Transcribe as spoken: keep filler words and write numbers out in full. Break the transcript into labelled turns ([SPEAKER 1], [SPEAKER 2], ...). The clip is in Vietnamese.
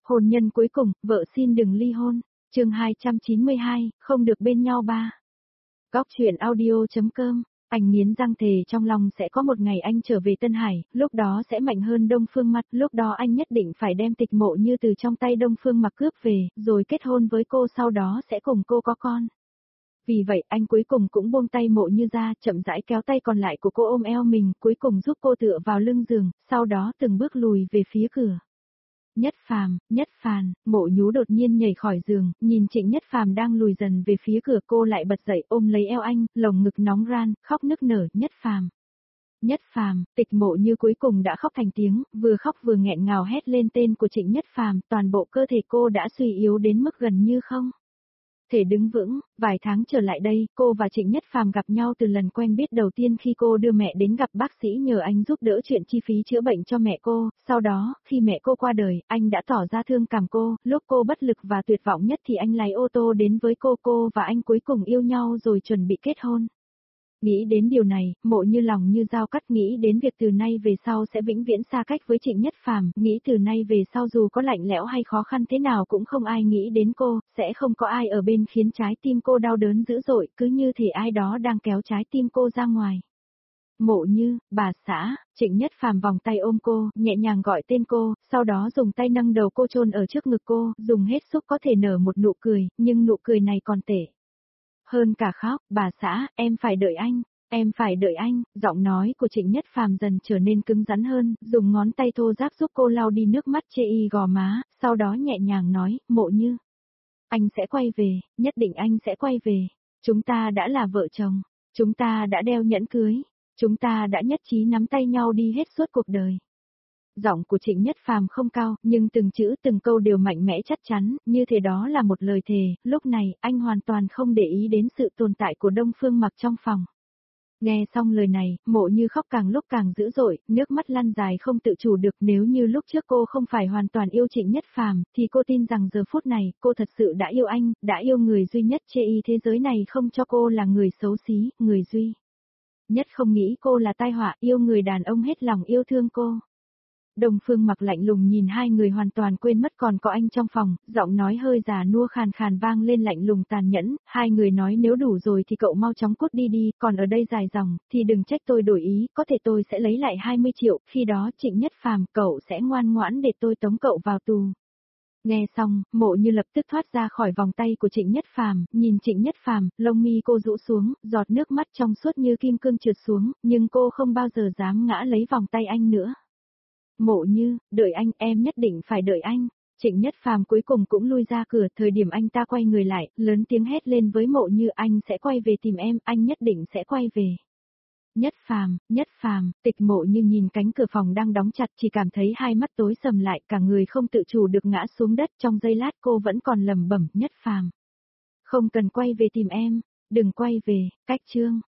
[SPEAKER 1] Hôn nhân cuối cùng, vợ xin đừng ly hôn. Chương hai trăm chín mươi hai, không được bên nhau ba. Góc truyện audio.com. Anh nghiến răng thề trong lòng sẽ có một ngày anh trở về Tân Hải, lúc đó sẽ mạnh hơn Đông Phương Mặc, lúc đó anh nhất định phải đem Tịch Mộ Như từ trong tay Đông Phương Mặc cướp về, rồi kết hôn với cô, sau đó sẽ cùng cô có con. Vì vậy anh cuối cùng cũng buông tay Mộ Như ra, chậm rãi kéo tay còn lại của cô ôm eo mình, cuối cùng giúp cô tựa vào lưng giường, sau đó từng bước lùi về phía cửa. Nhất Phàm, Nhất Phàm, Mộ Nhú đột nhiên nhảy khỏi giường, nhìn Trịnh Nhất Phàm đang lùi dần về phía cửa, cô lại bật dậy ôm lấy eo anh, lồng ngực nóng ran, khóc nức nở. Nhất Phàm, Nhất Phàm, Tịch Mộ Như cuối cùng đã khóc thành tiếng, vừa khóc vừa nghẹn ngào hét lên tên của Trịnh Nhất Phàm, toàn bộ cơ thể cô đã suy yếu đến mức gần như không thể đứng vững. Vài tháng trở lại đây, cô và Trịnh Nhất Phàm gặp nhau từ lần quen biết đầu tiên khi cô đưa mẹ đến gặp bác sĩ nhờ anh giúp đỡ chuyện chi phí chữa bệnh cho mẹ cô, sau đó, khi mẹ cô qua đời, anh đã tỏ ra thương cảm cô, lúc cô bất lực và tuyệt vọng nhất thì anh lái ô tô đến với cô, cô và anh cuối cùng yêu nhau rồi chuẩn bị kết hôn. Nghĩ đến điều này, Mộ Như lòng như dao cắt, nghĩ đến việc từ nay về sau sẽ vĩnh viễn xa cách với Trịnh Nhất Phàm, nghĩ từ nay về sau dù có lạnh lẽo hay khó khăn thế nào cũng không ai nghĩ đến cô, sẽ không có ai ở bên khiến trái tim cô đau đớn dữ dội, cứ như thể ai đó đang kéo trái tim cô ra ngoài. Mộ Như, bà xã. Trịnh Nhất Phàm vòng tay ôm cô, nhẹ nhàng gọi tên cô, sau đó dùng tay nâng đầu cô chôn ở trước ngực cô, dùng hết sức có thể nở một nụ cười, nhưng nụ cười này còn tệ hơn cả khóc. Bà xã, em phải đợi anh, em phải đợi anh. Giọng nói của Trịnh Nhất Phàm dần trở nên cứng rắn hơn, dùng ngón tay thô ráp giúp cô lau đi nước mắt chê y gò má, sau đó nhẹ nhàng nói, Mộ Như, anh sẽ quay về, nhất định anh sẽ quay về. Chúng ta đã là vợ chồng, chúng ta đã đeo nhẫn cưới, chúng ta đã nhất trí nắm tay nhau đi hết suốt cuộc đời. Giọng của Trịnh Nhất Phàm không cao, nhưng từng chữ từng câu đều mạnh mẽ chắc chắn, như thế đó là một lời thề. Lúc này, anh hoàn toàn không để ý đến sự tồn tại của Đông Phương Mặc trong phòng. Nghe xong lời này, Mộ Như khóc càng lúc càng dữ dội, nước mắt lăn dài không tự chủ được. Nếu như lúc trước cô không phải hoàn toàn yêu Trịnh Nhất Phàm, thì cô tin rằng giờ phút này, cô thật sự đã yêu anh, đã yêu người duy nhất chê y thế giới này không cho cô là người xấu xí, người duy nhất không nghĩ cô là tai họa, yêu người đàn ông hết lòng yêu thương cô. Đông Phương Mặc lạnh lùng nhìn hai người, hoàn toàn quên mất còn có anh trong phòng, giọng nói hơi già nua khàn khàn vang lên lạnh lùng tàn nhẫn, hai người nói nếu đủ rồi thì cậu mau chóng cút đi đi, còn ở đây dài dòng, thì đừng trách tôi đổi ý, có thể tôi sẽ lấy lại hai mươi triệu, khi đó Trịnh Nhất Phàm, cậu sẽ ngoan ngoãn để tôi tống cậu vào tù. Nghe xong, Mộ Như lập tức thoát ra khỏi vòng tay của Trịnh Nhất Phàm, nhìn Trịnh Nhất Phàm, lông mi cô rũ xuống, giọt nước mắt trong suốt như kim cương trượt xuống, nhưng cô không bao giờ dám ngã lấy vòng tay anh nữa. Mộ Như, đợi anh, em nhất định phải đợi anh. Trịnh Nhất Phàm cuối cùng cũng lui ra cửa, thời điểm anh ta quay người lại, lớn tiếng hét lên với Mộ Như, anh sẽ quay về tìm em, anh nhất định sẽ quay về. Nhất Phàm, Nhất Phàm. Tịch Mộ Như nhìn cánh cửa phòng đang đóng chặt, chỉ cảm thấy hai mắt tối sầm lại, cả người không tự chủ được ngã xuống đất. Trong giây lát cô vẫn còn lẩm bẩm, Nhất Phàm, không cần quay về tìm em, đừng quay về. Cách chương